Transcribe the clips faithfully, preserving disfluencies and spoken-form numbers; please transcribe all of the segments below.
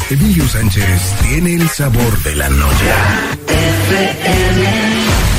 Emilio Sánchez tiene el sabor de la noche. F M.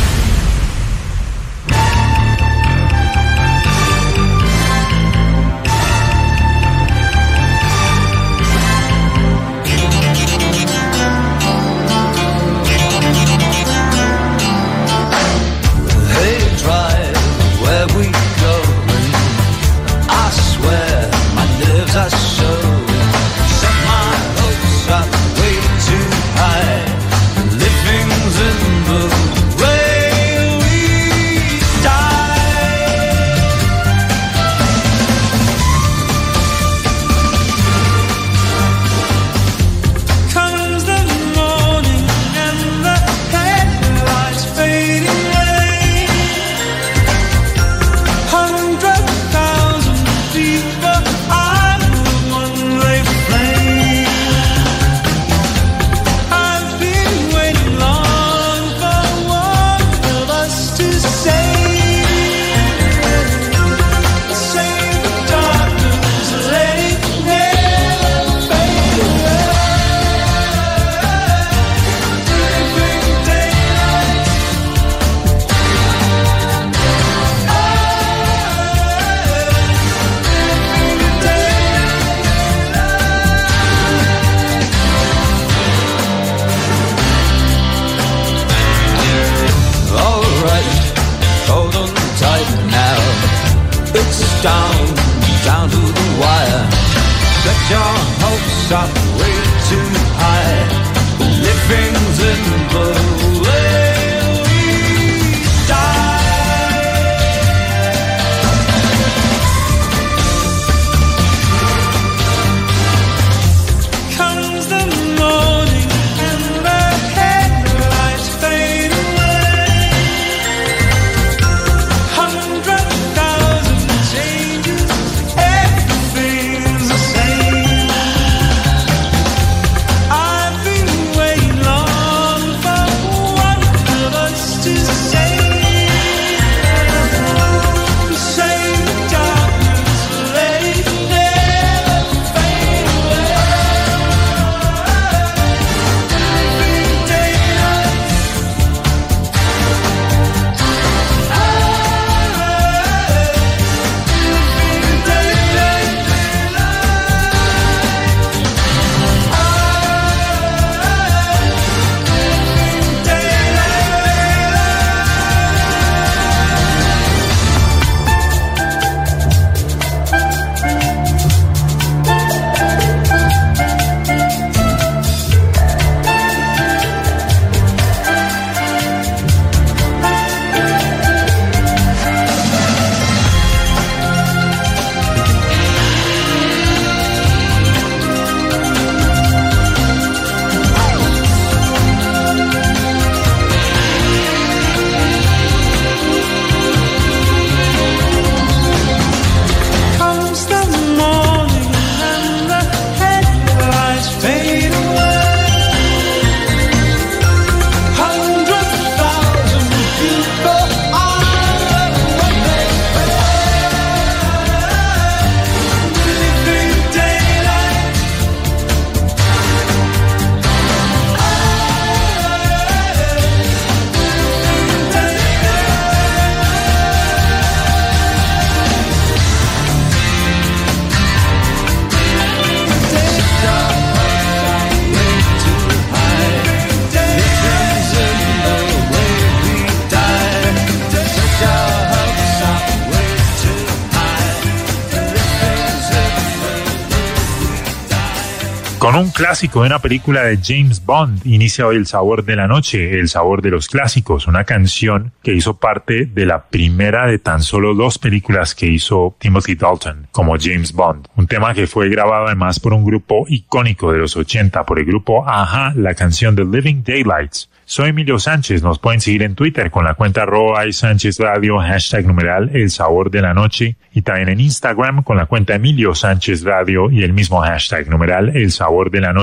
Con un clásico de una película de James Bond inicia hoy El Sabor de la Noche, El Sabor de los Clásicos, una canción que hizo parte de la primera de tan solo dos películas que hizo Timothy Dalton como James Bond. Un tema que fue grabado además por un grupo icónico de los ochenta, por el grupo Ajá, la canción The Living Daylights. Soy Emilio Sánchez, nos pueden seguir en Twitter con la cuenta arroba Sánchez Radio, hashtag numeral El Sabor de la Noche, y también en Instagram con la cuenta Emilio Sánchez Radio y el mismo hashtag numeral El Sabor de la Noche.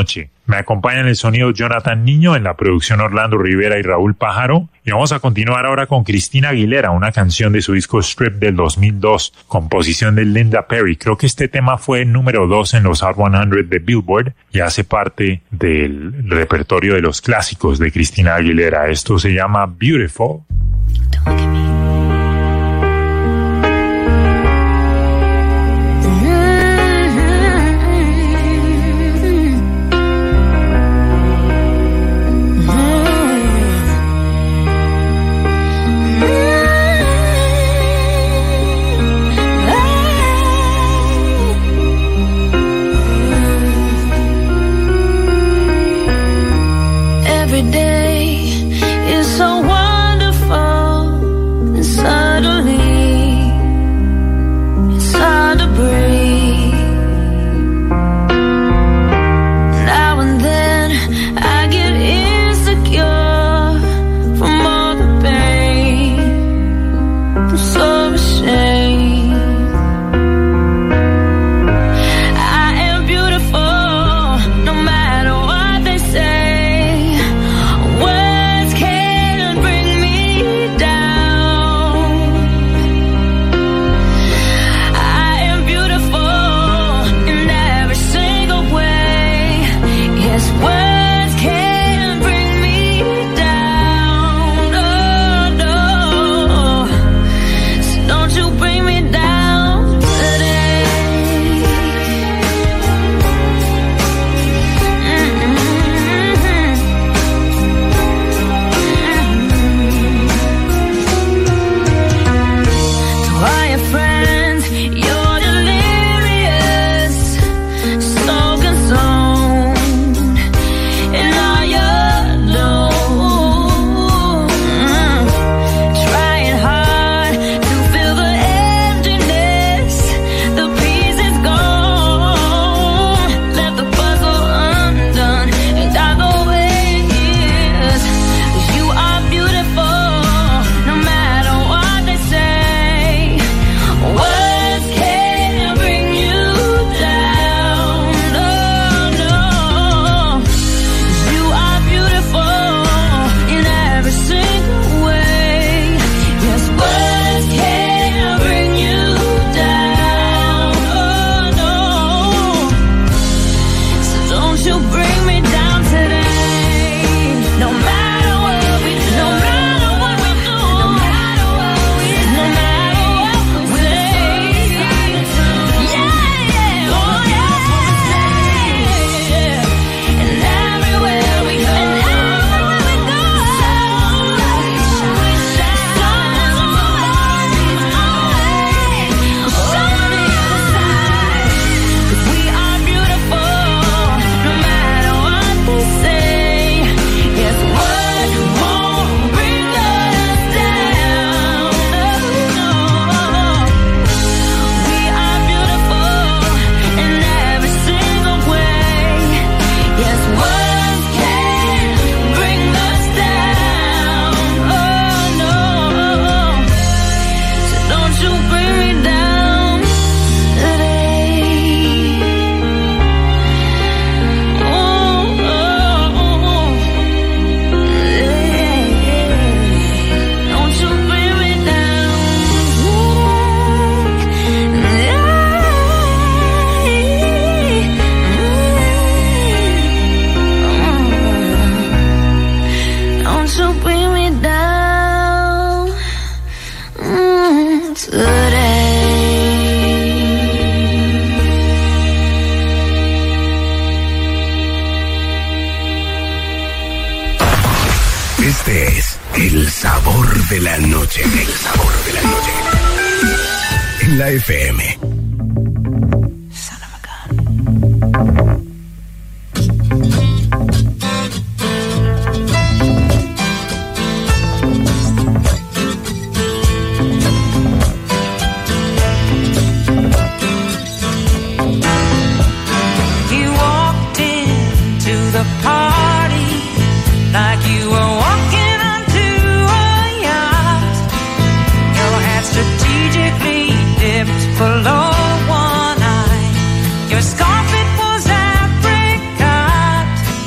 Me acompañan el sonido Jonathan Niño, en la producción Orlando Rivera y Raúl Pájaro. Y vamos a continuar ahora con Cristina Aguilera, una canción de su disco Strip del dos mil dos, composición de Linda Perry. Creo que este tema fue número dos en los Hot cien de Billboard y hace parte del repertorio de los clásicos de Cristina Aguilera. Esto se llama Beautiful. Don't look at me. Este es el sabor de la noche. El sabor de la noche. En la F M. Son of a gun. You walked into the party like you were walking onto a yacht. Your hat strategically dipped below one eye. Your scarf, it was apricot.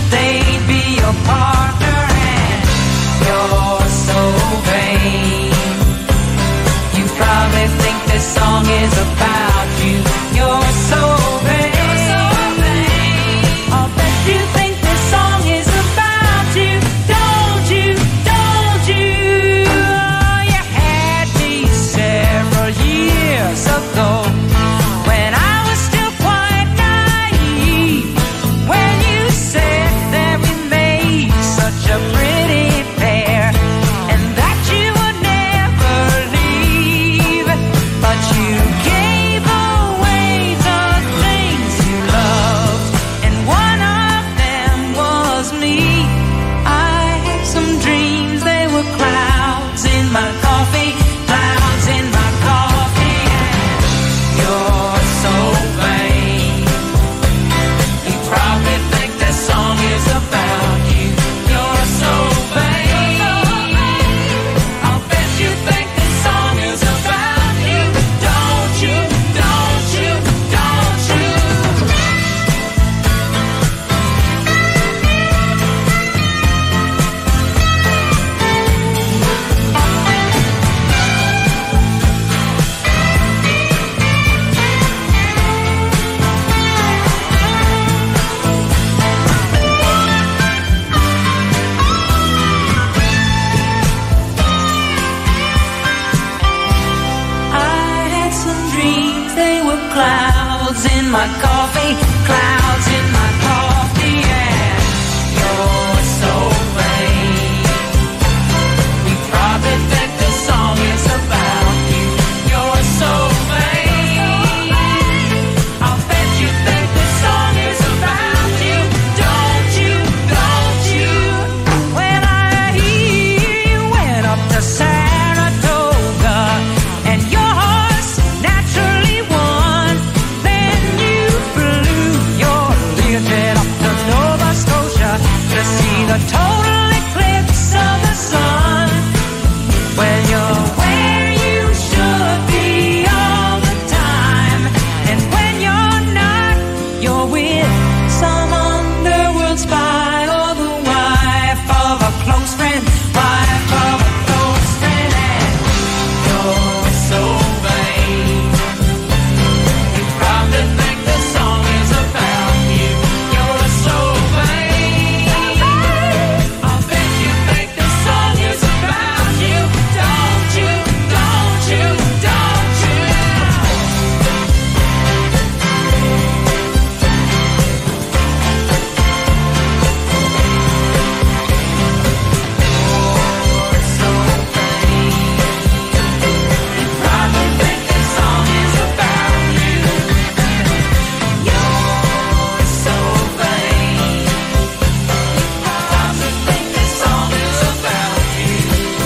they'd be your partner, and you're so vain. You probably think this song is about you. You're so vain. You're so vain. I'll bet you think this song is about you. Don't you? Don't you? Oh, you had me several years ago when I was still quite naive. When you said that we made such a pretty pair, and that you would never leave, but you gave away the things you loved, and one of them was me. I had some dreams, they were clouds in my coffee, clouds in my coffee, and you're so vain. You probably think this song is about you. You're so vain. I'll bet you think this song is about you. Don't you? Don't you? Don't you? I had some dreams, they were clouds in my coffee, clouds in my coffee, and you're so vain. You probably think this song is about you. You're so vain. I'll bet you think this song is about you. Don't you? Don't you? When I hear you went up to Saratoga and your horse naturally won, then you flew your Learjet up to Nova Scotia to see the total eclipse of the sun. When you're where you should be all the time, and when you're not, you're with some underworld spy or the wife of a close friend, wife of a close friend, and you're so vain. You probably think this song is about you. You're so vain. I'll bet you think this song is about you. Don't you? Don't you? Don't you? You're so vain. You probably think this song is about you. You're so vain. You probably think this song is about you.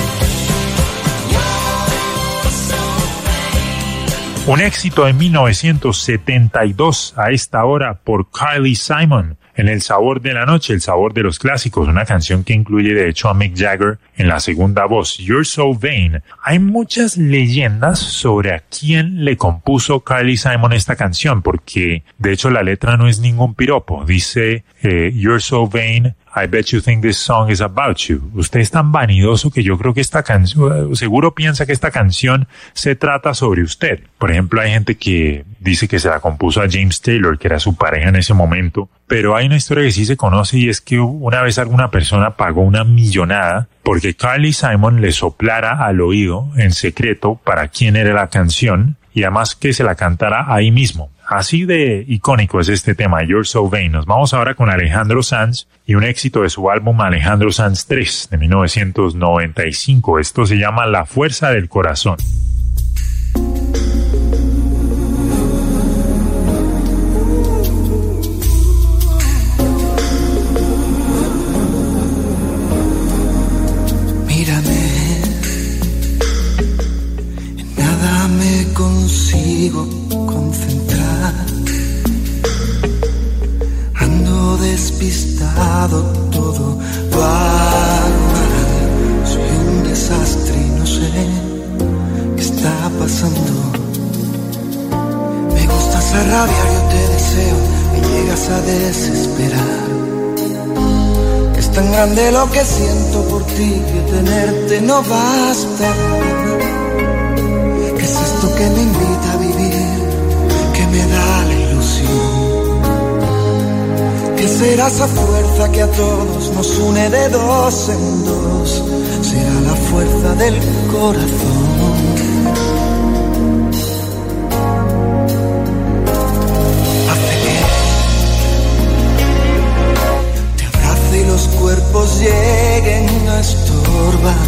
You're so vain. Un éxito de mil novecientos setenta y dos a esta hora por Carly Simon en El Sabor de la Noche, El Sabor de los Clásicos, una canción que incluye de hecho a Mick Jagger en la segunda voz, You're So Vain. Hay muchas leyendas sobre a quién le compuso Carly Simon esta canción, porque de hecho la letra no es ningún piropo, dice eh, You're So Vain, I bet you think this song is about you. Usted es tan vanidoso que yo creo que esta canción, seguro piensa que esta canción se trata sobre usted. Por ejemplo, hay gente que dice que se la compuso a James Taylor, que era su pareja en ese momento, pero hay una historia que sí se conoce y es que una vez alguna persona pagó una millonada porque Carly Simon le soplara al oído en secreto para quién era la canción y además que se la cantara ahí mismo. Así de icónico es este tema, You're So Vain. Nos vamos ahora con Alejandro Sanz y un éxito de su álbum Alejandro Sanz tres de mil novecientos noventa y cinco. Esto se llama La Fuerza del Corazón. Mírame, en nada me consigo concentrar. Ando despistado, todo va mal. Soy un desastre y no sé qué está pasando. Me gustas a rabiar, yo te deseo, me llegas a desesperar. tan grande lo que siento por ti que tenerte no basta. ¿Qué es esto que me invita a vivir, que me da la ilusión? ¿Qué será esa fuerza que a todos nos une de dos en dos? Será la fuerza del corazón. Hace que te abrace y los cuerpos lleguen a estorbar.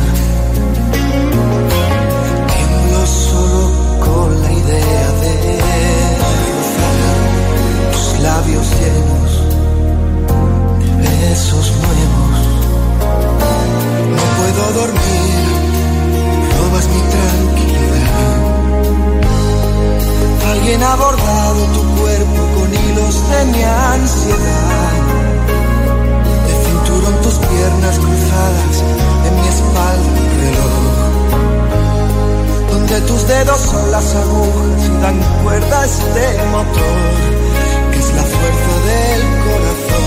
Tiemblo solo con la idea de rozar tus labios llenos de besos nuevos. No puedo dormir, robas mi tranquilidad. Alguien ha bordado tu cuerpo con hilos de mi ansiedad. De cinturón tus piernas cruzadas, en mi espalda un reloj, donde tus dedos son las agujas y dan cuerda a este motor, que es la fuerza del corazón.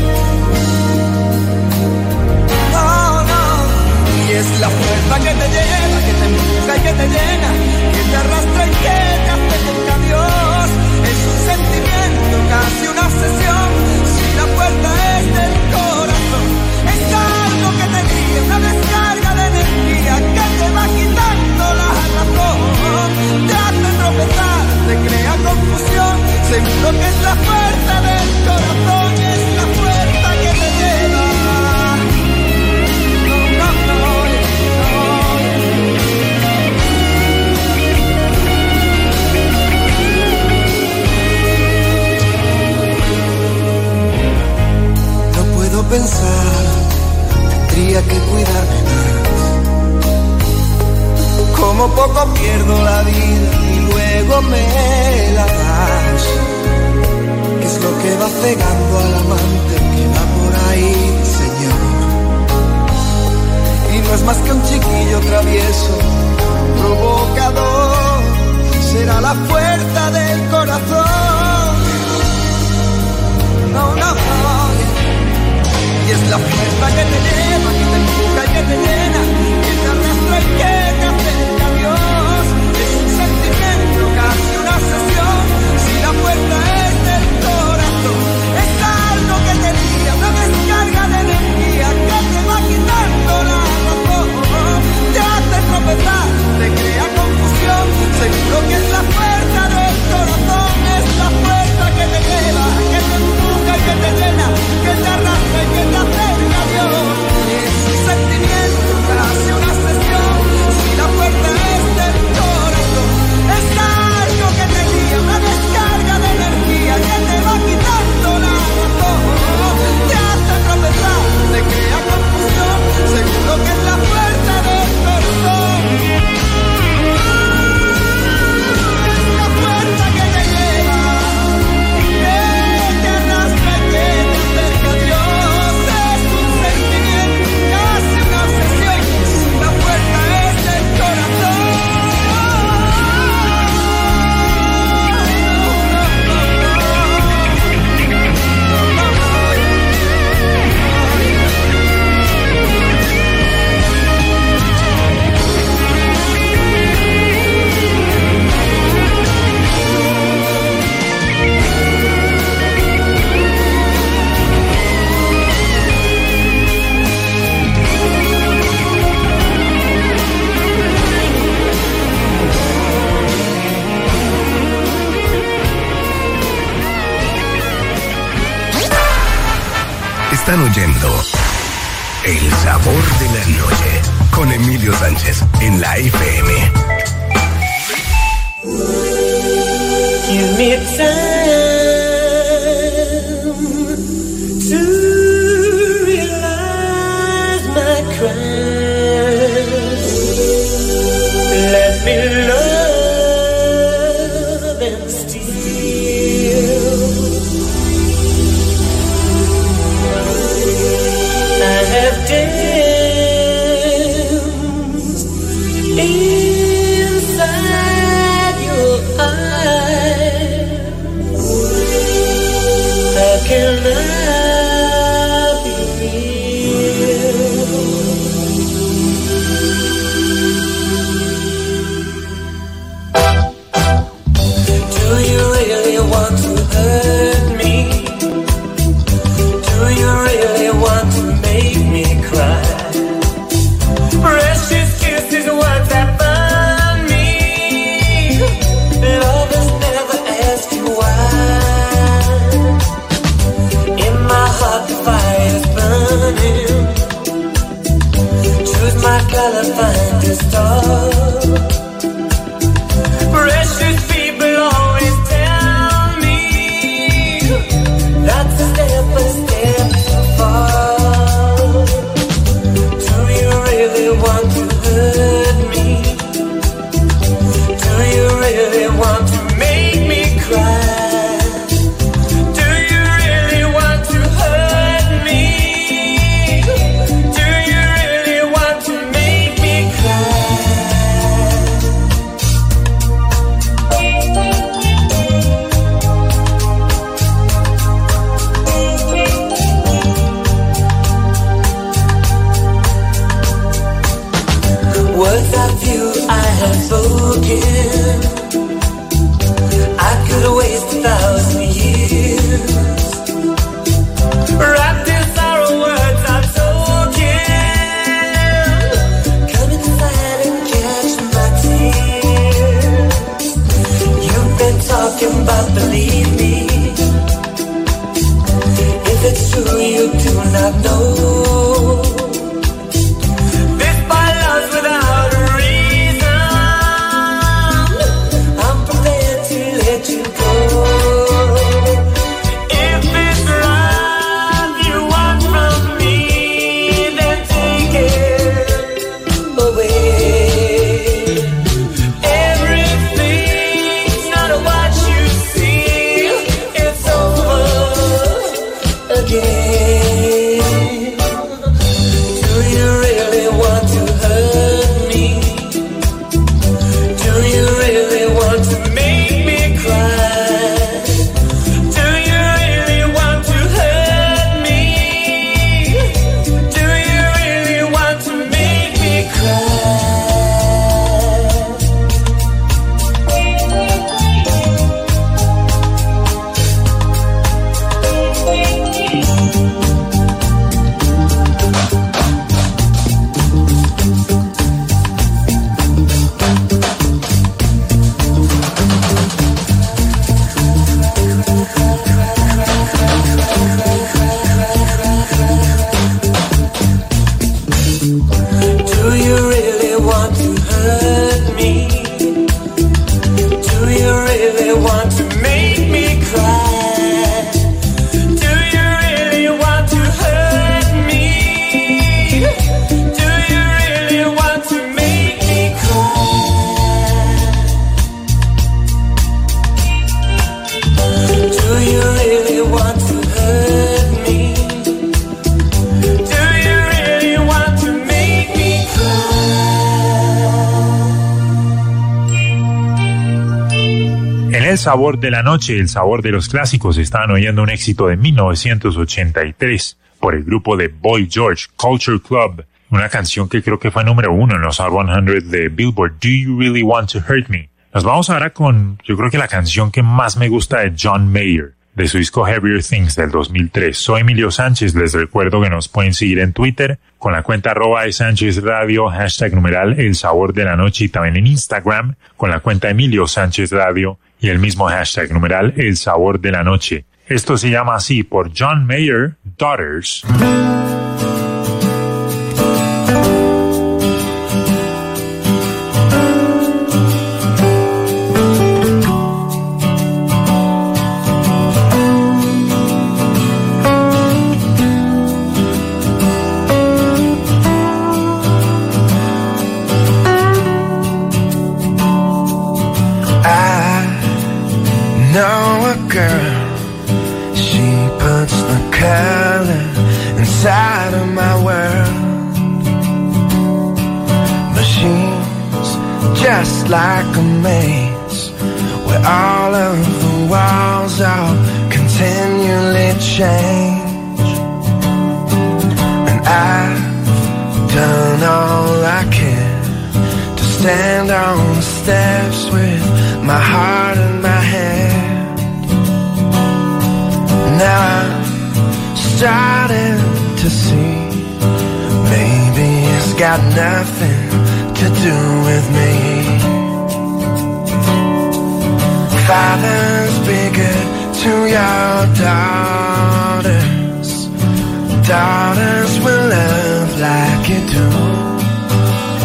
Es la fuerza que te lleva, que te empuja y que te llena, que te arrastra y que te acerca a Dios. Es un sentimiento, casi una obsesión. Si la puerta es del corazón, es algo que te guía, una descarga de energía que te va quitando la razón. Te hace tropezar, te crea confusión. Seguro que es la fuerza del corazón, es la fuerza que te lleva. Pensar, tendría que cuidarme más. Como poco pierdo la vida y luego me la das. ¿Qué es lo que va cegando al amante que va por ahí, Señor? Y no es más que un chiquillo travieso, provocador. Será la fuerza del corazón. No, no, no. Y es la fuerza que te lleva, que te empuja y que te llena, que te arrastra y que te acerca a Dios. Es un sentimiento, casi una obsesión. Si la fuerza es del corazón, es algo que te guía, una descarga de energía que te va quitando la razón. Te hace tropezar, te crea confusión. Seguro que es la fuerza del corazón, es la fuerza que te lleva, que te empuja y que te llena, que te arrastra y que te acerca a Dios. Es un sentimiento, casi una obsesión. Si la fuerza es del corazón, es algo que te guía, una descarga de energía que te va quitando la razón. Te hace tropezar, te crea confusión. Seguro que es la fuerza del corazón. Es la fuerza que te lleva, que te arrastra y que te acerca a Dios. Es un sentimiento, casi una obsesión. La fuerza es del corazón. Están oyendo El Sabor de la Noche con Emilio Sánchez en la F M. Give me time to realize my crime. Let me love and steal. I have danced inside your eyes. while I find a star. Precious people always tell me that's a step, a step too far. Do you really want to hurt me? Do you really want to make me cry? Do you really want to hurt me? Do you really want to make me cry? Words of you I have spoken, I could waste a thousand years. Wrapped in sorrow, words I've spoken. Come inside and catch my tears. You've been talking about believe me. If it's true, you do not know. This by love's without a reason. I'm prepared to let you go. If it's love you want from me, then take it away. Everything's not what you see. It's over again. Do you really want to hurt me? Do you really want to make me cry? Do you really want to hurt me? Do you really want to make me cry? Do you really want to hurt me? Do you really want to make me cry? Do you really want to hurt me? Do you really want to make me cry? Do you really want to hurt me? Do you really want to make me En El Sabor de la Noche, el sabor de los clásicos, estaban oyendo un éxito de mil novecientos ochenta y tres por el grupo de Boy George, Culture Club, una canción que creo que fue número uno en los Hot cien de Billboard, Do You Really Want to Hurt Me? Nos vamos ahora con, yo creo que la canción que más me gusta de John Mayer, de su disco Heavier Things del dos mil tres. Soy Emilio Sánchez, les recuerdo que nos pueden seguir en Twitter con la cuenta arroba de Sánchez Radio, hashtag numeral El Sabor de la Noche, y también en Instagram con la cuenta Emilio Sánchez Radio y el mismo hashtag numeral El Sabor de la Noche. Esto se llama así por John Mayer, Daughters. Know a girl, she puts the color inside of my world. But she's just like a maze, where all of the walls all continually change. And I've done all I can to stand on the steps with my heart in my hand. Now I'm starting to see, maybe it's got nothing to do with me. Fathers, be good to your daughters. Daughters will love like you do.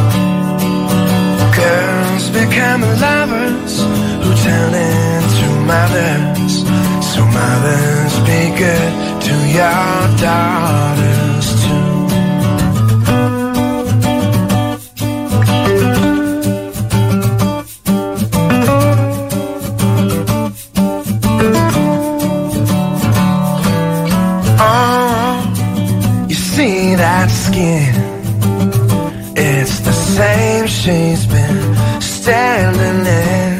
become lovers who turn into mothers. So mothers, be good to your daughters too. Oh, you see that skin? It's the same she's been standing in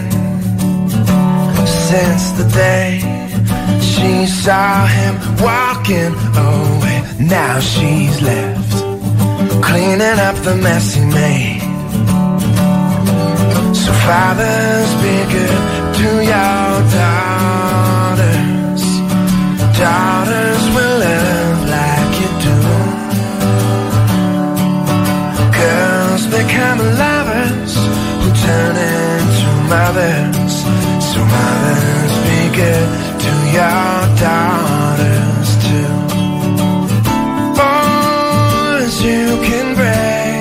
since the day she saw him walking away. Now she's left cleaning up the mess he made. So fathers, be good to your daughters. Daughters will love like you do. Girls become lovers who turn into mothers. So mothers, be good to your daughters too. Boys, you can break.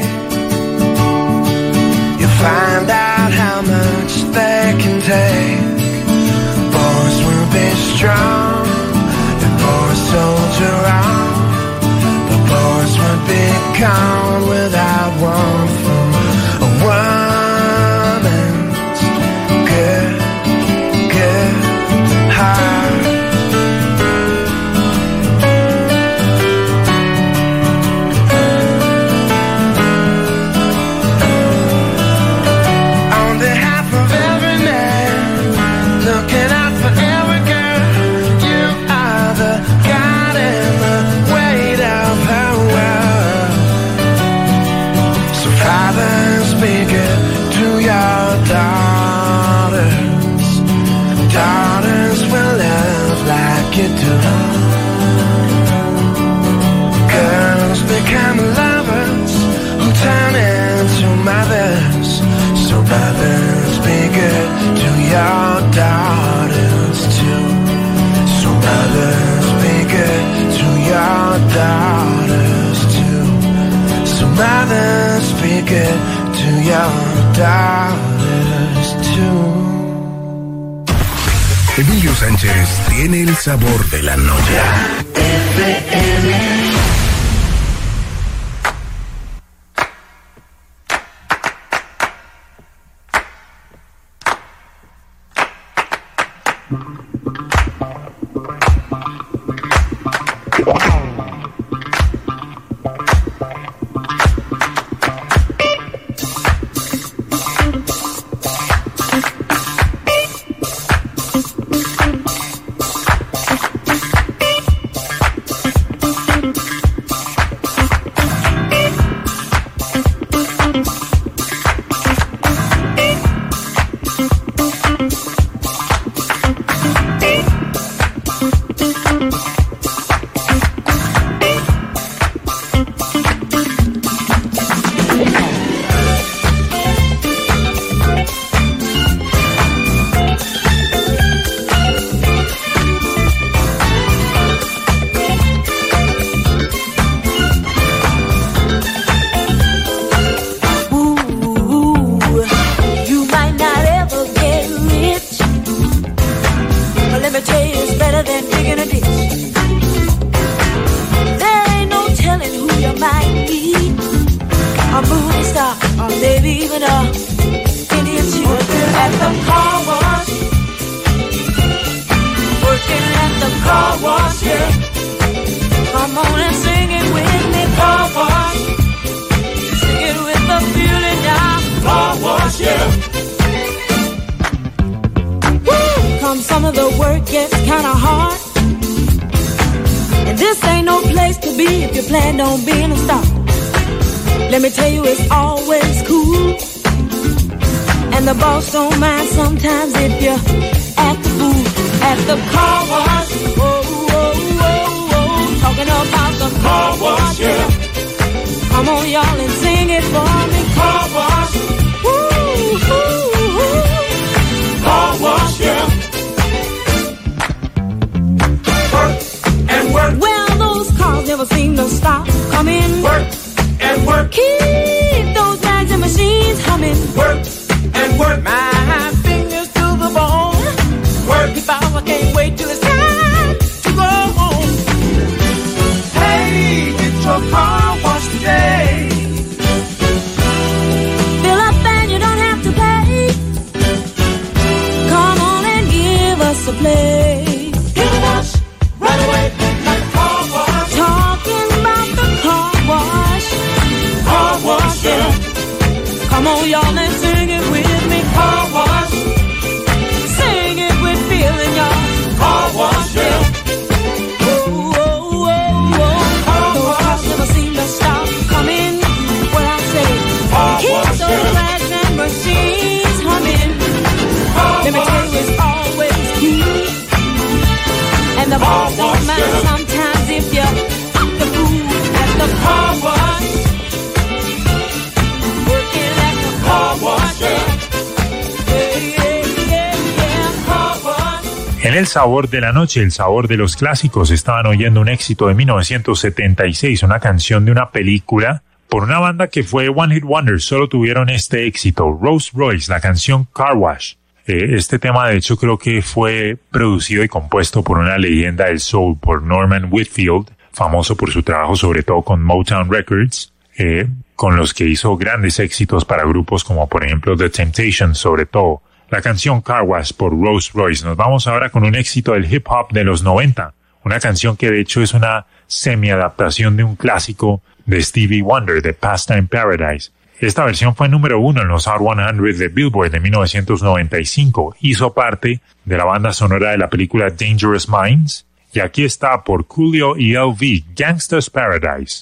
You'll find out how much they can take. Boys will be strong, the boys soldier on. The boys would be gone without one from a woman's good, good heart. On behalf of every man, looking out for every girl, you are the God and the weight of her world. So fathers, be good to your daughters. Daughters will love like you do. Girls become lovers who turn into mothers. So mothers, be good to your daughters too. So mothers, be good to your daughters too. So mothers, be good to your daughters too. Emilio Sánchez tiene el sabor de la noche. Work and work. y'all and sing it with me. Car wash. Sing it with feeling, y'all. Car wash, yeah. Oh, oh, oh, oh. Car those cars never seem to stop coming. What I say, car keep wash, those yeah. flags and machines humming. Car Let me tell you, it's always key. And the boss don't matter sometimes if you the food at the car wash. Working at the car wash, yeah. En el sabor de la noche, el sabor de los clásicos, estaban oyendo un éxito de mil novecientos setenta y seis, una canción de una película por una banda que fue One Hit Wonder. Solo tuvieron este éxito, Rolls Royce, la canción Car Wash. Eh, este tema de hecho creo que fue producido y compuesto por una leyenda del soul, por Norman Whitfield, famoso por su trabajo sobre todo con Motown Records, eh, con los que hizo grandes éxitos para grupos como por ejemplo The Temptations sobre todo. La canción Car Wash por Rolls Royce. Nos vamos ahora con un éxito del hip hop de los noventa. Una canción que de hecho es una semi-adaptación de un clásico de Stevie Wonder, de Pastime Paradise. Esta versión fue número uno en los Hot cien de Billboard de mil novecientos noventa y cinco. Hizo parte de la banda sonora de la película Dangerous Minds. Y aquí está por Coolio y L V, Gangsta's Paradise.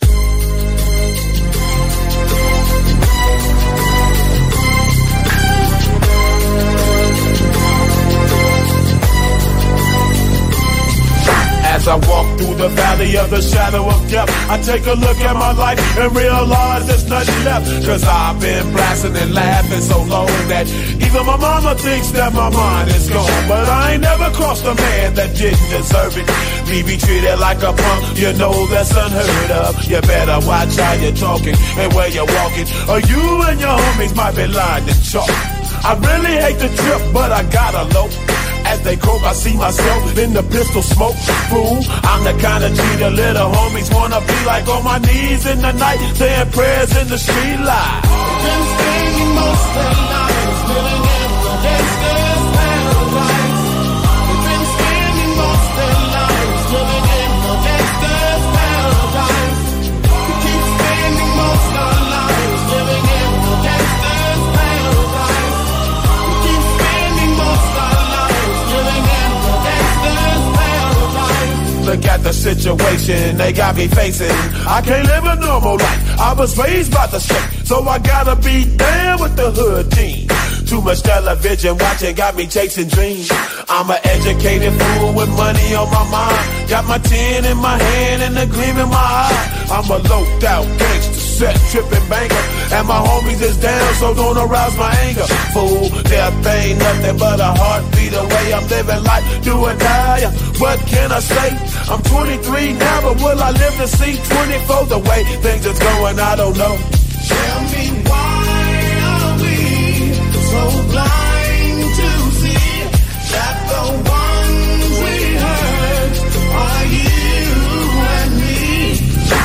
As I walk through the valley of the shadow of death, I take a look at my life and realize there's nothing left. Cause I've been blasting and laughing so long that even my mama thinks that my mind is gone. But I ain't never crossed a man that didn't deserve it. Me be treated like a punk, you know that's unheard of. You better watch how you're talking and where you're walking, or you and your homies might be lying to chalk. I really hate the trip, but I gotta low. As they croak, I see myself in the pistol smoke. Fool, I'm the kind of G the little homies wanna be like, on my knees in the night, saying prayers in the street light. Been spending most of the night living in the gangster's paradise. Been spending most of the night living in the gangster's paradise. We keep spending most of the night living in the gangster's paradise. We keep spending most of the Look at the situation they got me facing. I can't live a normal life. I was raised by the street, so I gotta be down with the hood team. Too much television watching got me chasing dreams. I'm an educated fool with money on my mind. Got my tin in my hand and a gleam in my eye. I'm a loped out gangster, set tripping banker, and my homies is down, so don't arouse my anger. Fool, death ain't nothing but a heartbeat away. I'm living life, do or die. What can I say? I'm twenty-three now, but will I live to see twenty-four? The way things is going, I don't know. Tell me why are we so blind to see that the ones we hurt are you and me?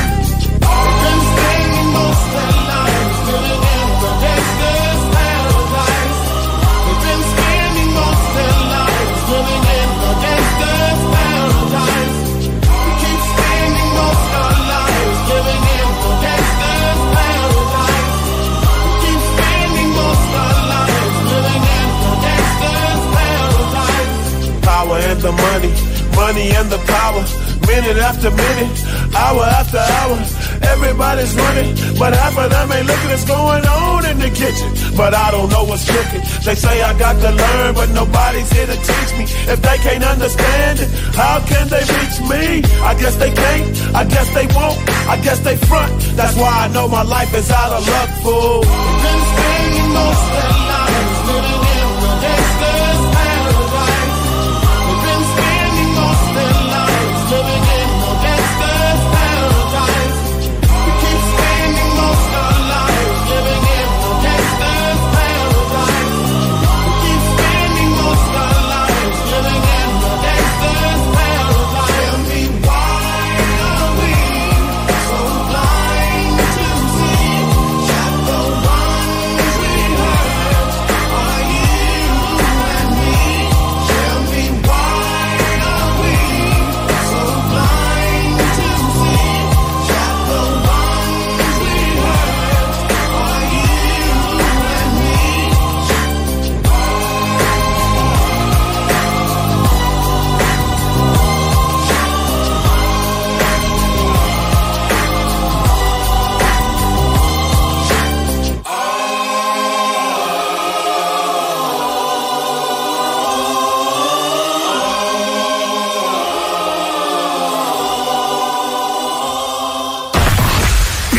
We've been spending most of our lives living in the gangster's paradise. We've been spending most of our lives living in the gangster's paradise. We keep spending most of our lives living in the gangster's paradise. We keep spending most of our lives living in the gangster's paradise. Power and the money, money and the power. Minute after minute, hour after hour, everybody's running, but half of them ain't looking what's going on in the kitchen. But I don't know what's cooking. They say I got to learn, but nobody's here to teach me. If they can't understand it, how can they reach me? I guess they can't, I guess they won't, I guess they front. That's why I know my life is out of luck, fool. We've been spending most of our lives living in the gangster's paradise. We've been spending most of our lives living in the gangster's paradise. We keep spending most of our lives living in the gangster's paradise. We keep spending most of our lives living in the gangster's paradise. Tell me why are we so blind to see that the ones we hurt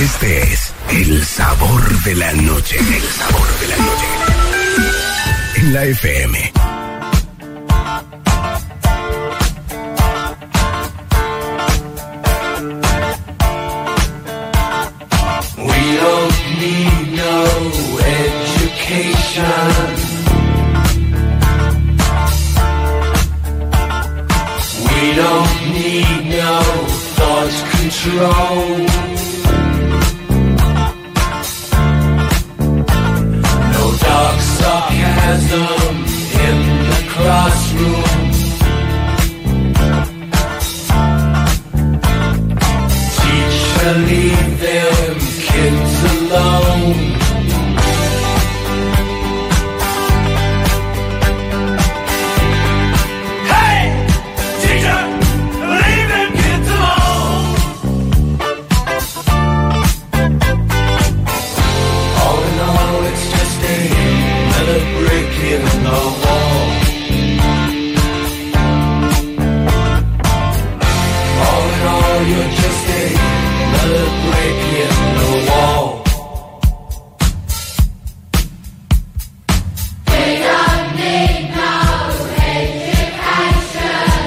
Este es el sabor de la noche. El sabor de la noche. En la F M. We don't need no education. We don't need no thought control. No dark sarcasm in the classroom. Teacher, leave them kids alone. Hey, teacher, leave them kids alone. All in all, it's just another brick in the wall. All in all, you're just another brick in the wall. We don't need no education.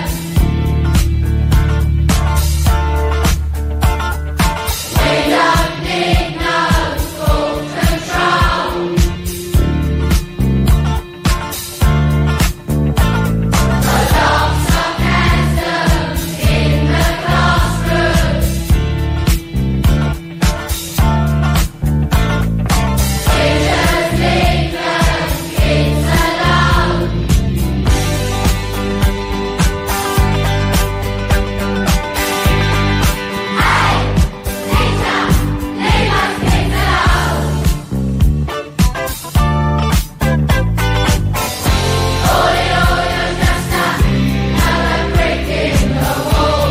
We don't need no school control. No dark sarcasm in the classroom. Teachers leave them kids alone. Hey, teacher, leave us kids alone. All in all, you're just another brick in the wall.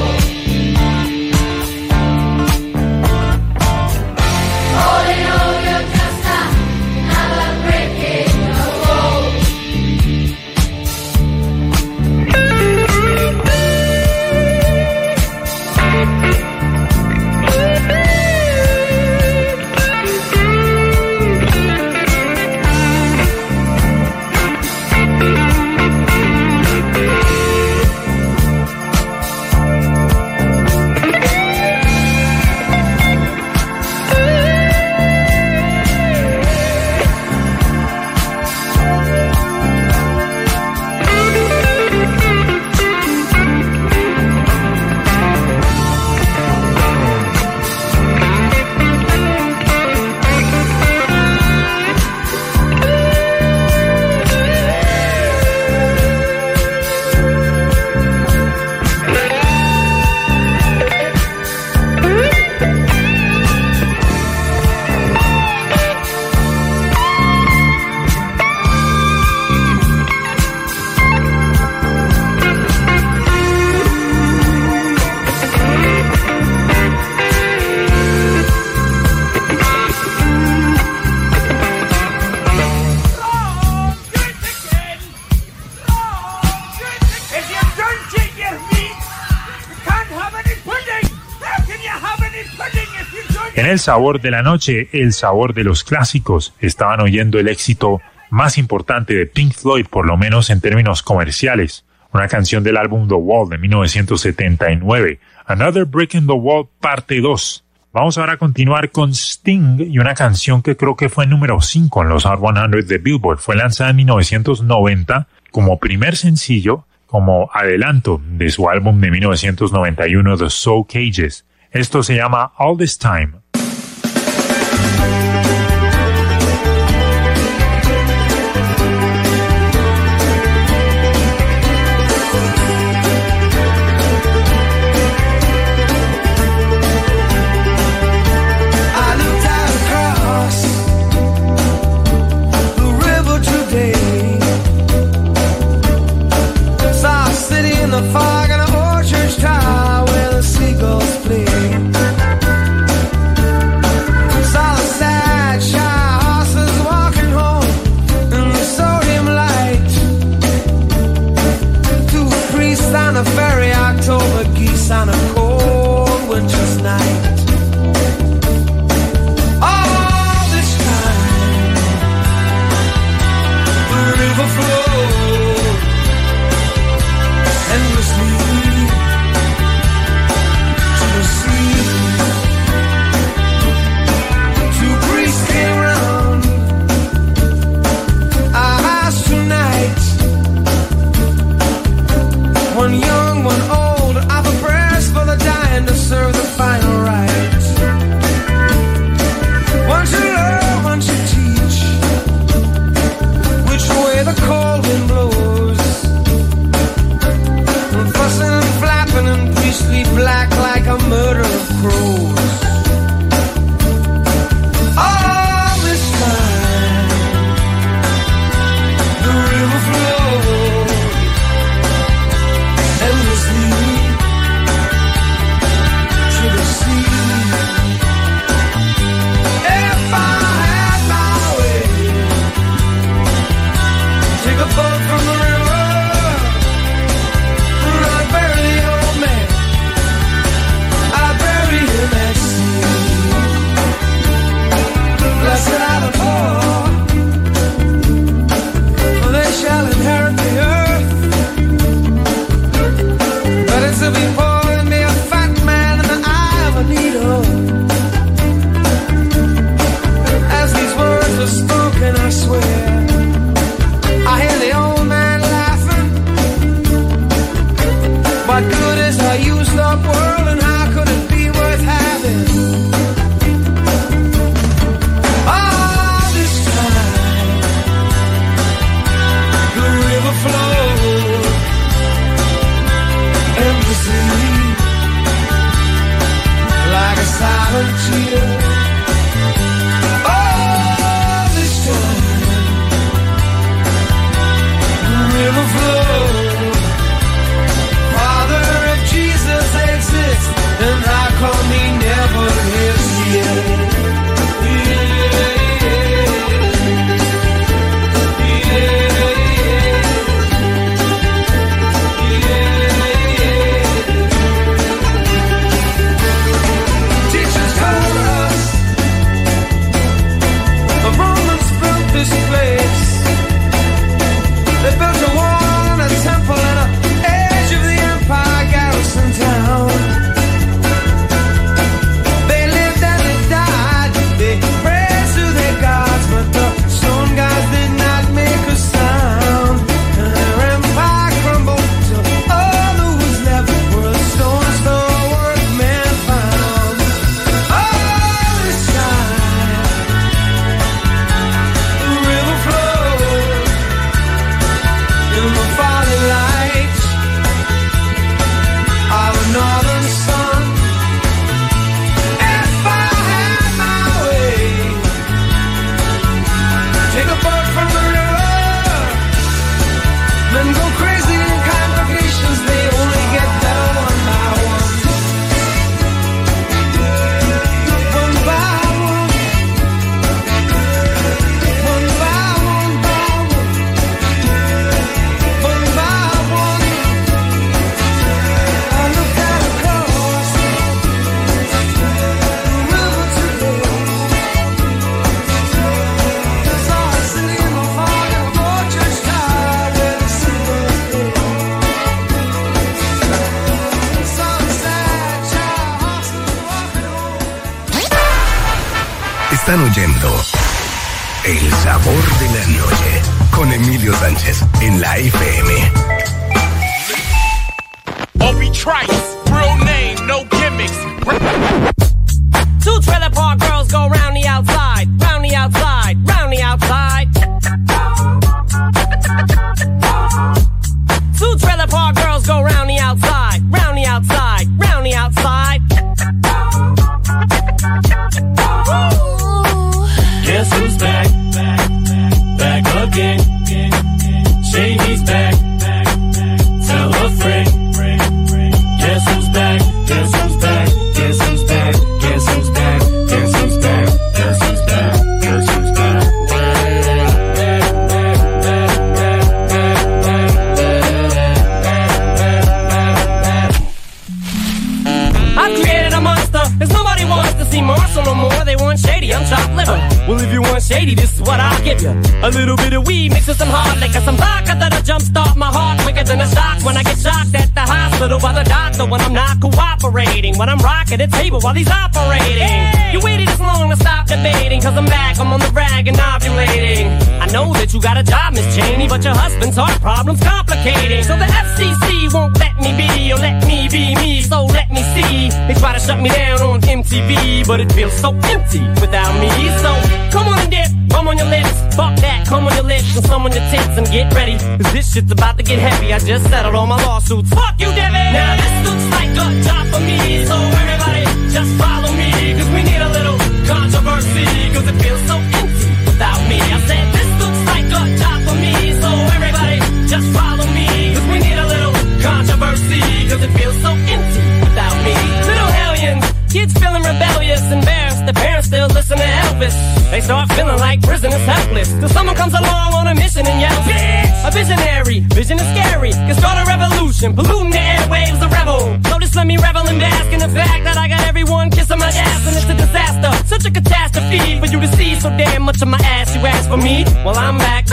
All in all, you're just another brick in the wall. If you don't eat your meat, you can't have any pudding. How can you have any pudding if you don't? En el sabor de la noche, el sabor de los clásicos. Estaban oyendo el éxito más importante de Pink Floyd, por lo menos en términos comerciales. Una canción del álbum The Wall de mil novecientos setenta y nueve. Another Brick in the Wall, parte dos. Vamos ahora a continuar con Sting y una canción que creo que fue número cinco en los Hot cien de Billboard. Fue lanzada en mil novecientos noventa como primer sencillo, como adelanto de su álbum de mil novecientos noventa y uno, The Soul Cages. Esto se llama All This Time. I looked out across the river today. Saw a city in the fog and an old church tower where the seagulls play. here. All this time, the river flows. Father, if Jesus exists, then how come he never lives here? This place, they built a wall and a temple and a edge of the empire garrison town. They lived and they died, they prayed to their gods, but the stone gods did not make a sound. And their empire crumbled till all that was left were the stones the workmen found. All this time, in the falling lights of a northern sun. If I had my way, take a boat from the river, men go crazy in congregations, they only get better one by one. One by one, one by one by one. One by one, I look at a cross, the river today. Saw a city in the fog and a old church tower where the singers stay. Saw a sad child horses walking home. Están oyendo El Sabor de la Noche con Emilio Sánchez en la F M. Obi Trice, real name, no gimmicks. Two trailer park girls go round the outside, round the outside, round the outside. Two trailer park girls go round the outside, round the outside, round the outside. Guess who's back? Back, back again. Shady's back. Tell a friend. Guess who's back? Guess who's back? Guess who's back? Guess who's back? Guess who's back? Guess who's back? Guess who's back? I've created a monster. There's nobody wants to see Marshall no more. They want Shady, I'm chopped liver. Well, if you want Shady, this is what I'll give you. A little bit of weed mixed with some hard liquor, some vodka that'll jumpstart my heart quicker than a shock when I get shocked at the hospital by the doctor when I'm not cooperating. When I'm rocking the table while he's operating. Hey! You waited this long to stop debating, cause I'm back, I'm on the rag and ovulating. I know that you got a job, Miss Cheney, but your husband's heart problem's complicating. So the F C C won't let me be, or let me be me, so let me see. They try to shut me down on M T V, but it feels so empty without me. So come on and dip, come on your lips, fuck that, come on your lips, and some on your tits and get ready, cause this shit's about to get heavy. I just settled all my lawsuits, fuck you, Debbie. Now this looks like a job for me, so everybody just follow me, cause we need a little controversy, cause it feels so empty without me. I said this looks like a job for me, so everybody just follow me, cause we need a little controversy, cause it feels so empty without me. Little hellions, kids feeling rebellious, embarrassed, the parents still listen to Elvis. They start feeling like prisoners helpless, till someone comes along on a mission and yells, bitch! A visionary, vision is scary, can start a revolution, polluting the airwaves, a rebel. So just let me revel and bask in the fact that I got everyone kissing my ass, and it's a disaster, such a catastrophe for you to see so damn much of my ass. You ask for me, well I'm back.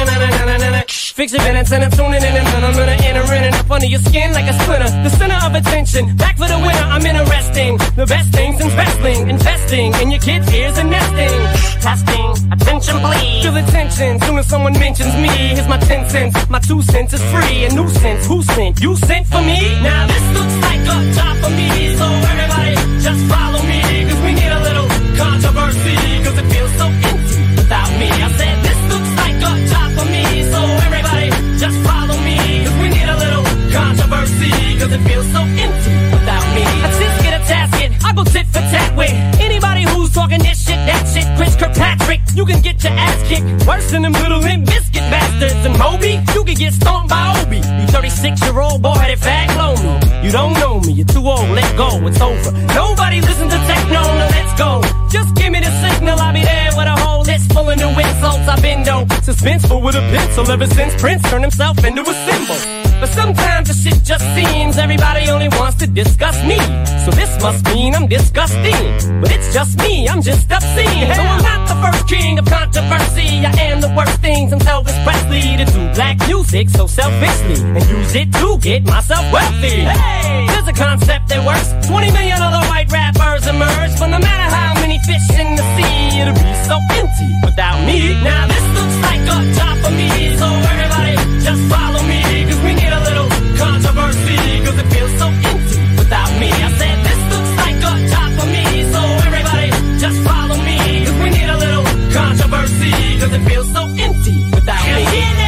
Fix your minutes and I'm tuning in, and I'm gonna enter in and up under your skin like a splinter. The center of attention, back for the winner. I'm interesting, the best things in wrestling, investing in your kids' ears and nesting. Testing, attention please. Feel the tension, soon as someone mentions me. Here's my ten cents, my two cents is free. A nuisance, who sent? You sent for me? Now this looks like a job for me, so everybody just follow me, cause we need a little controversy, cause it feels so empty without me. I said this looks like a job for me, so everybody just follow me, cause we need a little controversy, cause it feels so empty without me. I just get a tasket, I go tit for tat with anybody get your ass kicked worse than them little Limp Biscuit bastards. And Moby, you could get stomped by Obi. You thirty-six-year-old boy that fat me. You don't know me, you're too old, let go, it's over. Nobody listen to techno, no, let's go. Just give me the signal, I'll be there with a whole list full of new insults. I've been though suspenseful with a pencil ever since Prince turned himself into a symbol. But sometimes the shit just seems everybody only wants to discuss me. So this must mean I'm disgusting. But it's just me, I'm just obscene. So I'm not the first king of controversy. I am the worst things I'm Elvis Presley to do black music so selfishly and use it to get myself wealthy. Hey, there's a concept that works. twenty million other white rappers emerge, but no matter how many fish in the sea, it'll be so empty without me. Now this looks like a job for me, so everybody just follow me, cause we need a little controversy, cause it feels so empty without me. I said this looks like a job for me, so everybody just follow me, cause we need a little controversy, cause it feels so empty without me.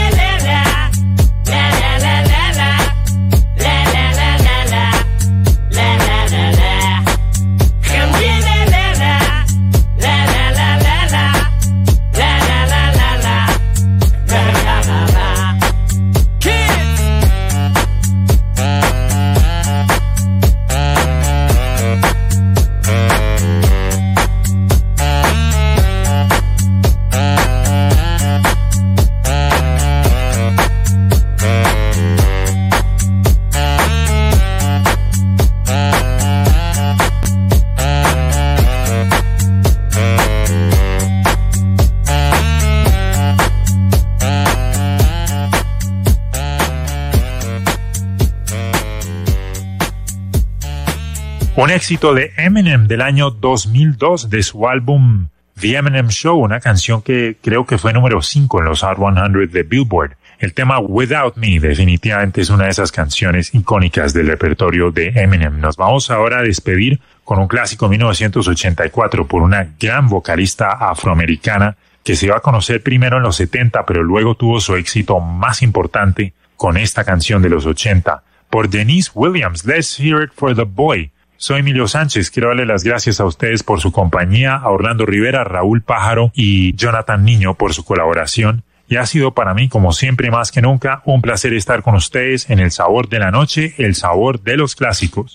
Un éxito de Eminem del año dos mil dos de su álbum The Eminem Show, una canción que creo que fue número cinco en los Hot cien de Billboard. El tema Without Me definitivamente es una de esas canciones icónicas del repertorio de Eminem. Nos vamos ahora a despedir con un clásico de mil novecientos ochenta y cuatro por una gran vocalista afroamericana que se iba a conocer primero en los setenta, pero luego tuvo su éxito más importante con esta canción de los ochenta, por Denise Williams. Let's hear it for the boy. Soy Emilio Sánchez, quiero darle las gracias a ustedes por su compañía, a Orlando Rivera, Raúl Pájaro y Jonathan Niño por su colaboración. Y ha sido para mí, como siempre más que nunca, un placer estar con ustedes en El Sabor de la Noche, el sabor de los clásicos.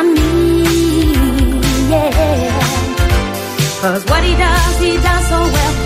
Cause what he does, he does so well.